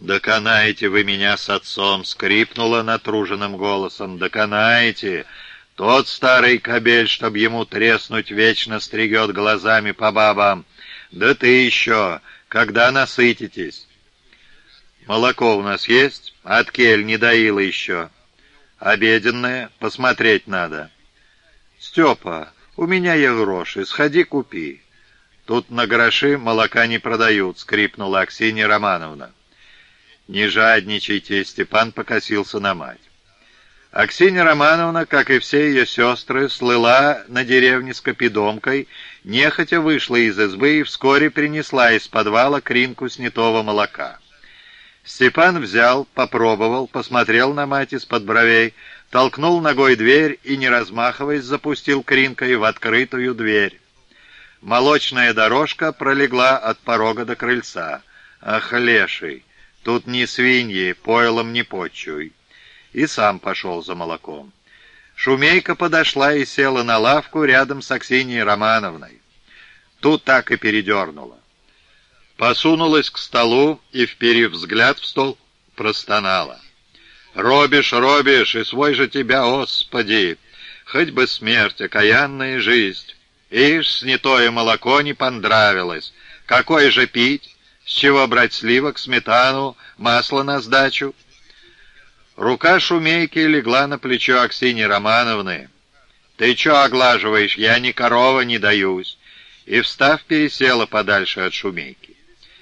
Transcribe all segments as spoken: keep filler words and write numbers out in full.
«Доконаете вы меня с отцом!» — скрипнула натруженным голосом. «Доконаете! Тот старый кобель, чтоб ему треснуть, вечно стригет глазами по бабам. Да ты еще, когда насытитесь!» «Молоко у нас есть? От кель не доила еще. Обеденное? Посмотреть надо». «Степа, у меня есть гроши, сходи купи». «Тут на гроши молока не продают», — скрипнула Аксинья Романовна. «Не жадничайте», — Степан покосился на мать. Аксинья Романовна, как и все ее сестры, слыла на деревне с копидомкой, нехотя вышла из избы и вскоре принесла из подвала кринку снятого молока. Степан взял, попробовал, посмотрел на мать из-под бровей, толкнул ногой дверь и, не размахиваясь, запустил кринкой в открытую дверь. Молочная дорожка пролегла от порога до крыльца. «Ах, леший, тут ни свиньи, пойлом не почуй». И сам пошел за молоком. Шумейка подошла и села на лавку рядом с Аксиньей Романовной. Тут так и передернула. Посунулась к столу и, вперев взгляд в стол, простонала. «Робишь, робишь, и свой же тебя, Господи! Хоть бы смерть, окаянная жизнь! Ишь, снятое молоко не понравилось. Какое же пить? С чего брать сливок, сметану, масло на сдачу?» Рука Шумейки легла на плечо Аксиньи Романовны. «Ты чё оглаживаешь? Я ни корова не даюсь!» И, встав, пересела подальше от Шумейки.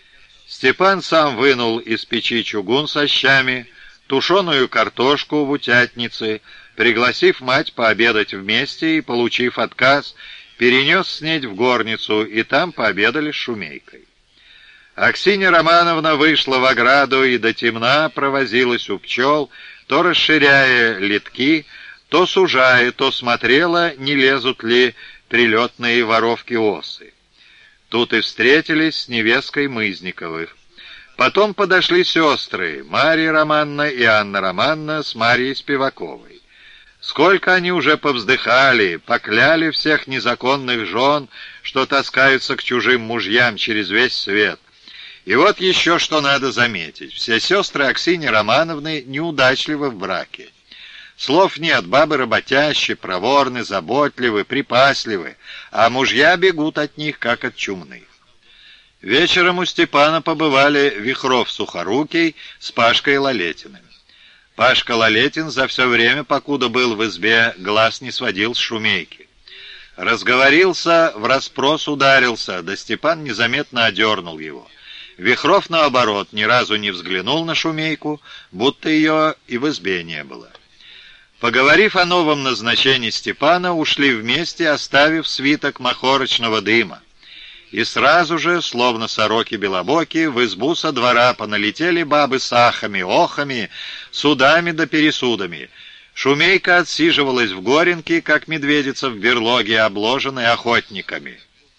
Степан сам вынул из печи чугун со щами, тушеную картошку в утятнице, пригласив мать пообедать вместе и, получив отказ, перенес снедь в горницу, и там пообедали с Шумейкой. Аксинья Романовна вышла в ограду и до темна провозилась у пчел, то расширяя литки, то сужая, то смотрела, не лезут ли прилетные воровки-осы. Тут и встретились с невесткой Мызниковых. Потом подошли сестры, Марья Романовна и Анна Романовна с Марьей Спиваковой. Сколько они уже повздыхали, покляли всех незаконных жен, что таскаются к чужим мужьям через весь свет. И вот еще что надо заметить. Все сестры Аксиньи Романовны неудачливы в браке. Слов нет, бабы работящие, проворны, заботливы, припасливы, а мужья бегут от них, как от чумных. Вечером у Степана побывали Вихров-Сухорукий с Пашкой Лалетиным. Пашка Лалетин за все время, покуда был в избе, глаз не сводил с Шумейки. Разговорился, враспрос ударился, да Степан незаметно одернул его. Вихров, наоборот, ни разу не взглянул на Шумейку, будто ее и в избе не было. Поговорив о новом назначении Степана, ушли вместе, оставив свиток махорочного дыма. И сразу же, словно сороки белобоки, в избу со двора поналетели бабы с ахами, охами, судами да пересудами. Шумейка отсиживалась в горенке, как медведица в берлоге, обложенной охотниками.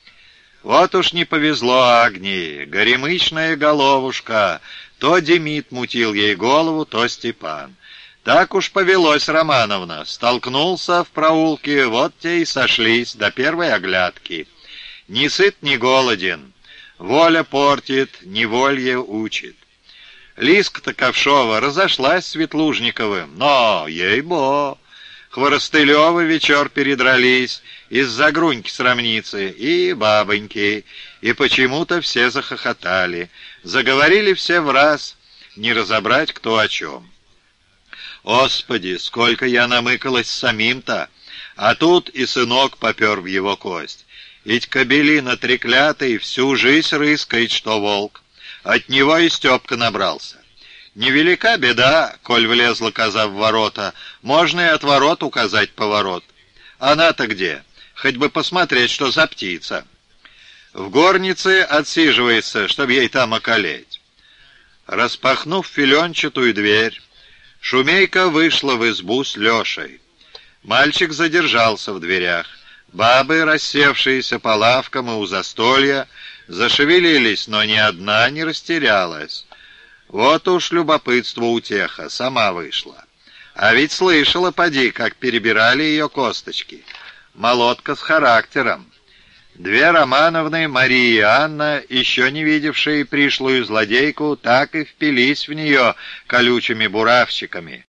Вот уж не повезло Агнии, горемычная головушка, то Демид мутил ей голову, то Степан. Так уж повелось, Романовна, столкнулся в проулке, вот те и сошлись до первой оглядки. Ни сыт, ни голоден, воля портит, неволье учит. Лиска-то Ковшова разошлась с Ветлужниковым, но, ей-бо, Хворостылевы вечер передрались из-за Груньки срамницы и бабоньки, и почему-то все захохотали. Заговорили все враз, не разобрать кто о чем. Господи, сколько я намыкалась самим-то, а тут и сынок попер в его кость. Ведь кобелина треклятый всю жизнь рыскает, что волк. От него и Степка набрался. Невелика беда, коль влезла коза в ворота, можно и от ворот указать поворот. Она-то где? Хоть бы посмотреть, что за птица. В горнице отсиживается, чтоб ей там околеть. Распахнув филенчатую дверь, Шумейка вышла в избу с Лешей. Мальчик задержался в дверях. Бабы, рассевшиеся по лавкам и у застолья, зашевелились, но ни одна не растерялась. Вот уж любопытство утеха, сама вышла. А ведь слышала, поди, как перебирали ее косточки. Молотка с характером. Две Романовны, Мария и Анна, еще не видевшие пришлую злодейку, так и впились в нее колючими буравчиками.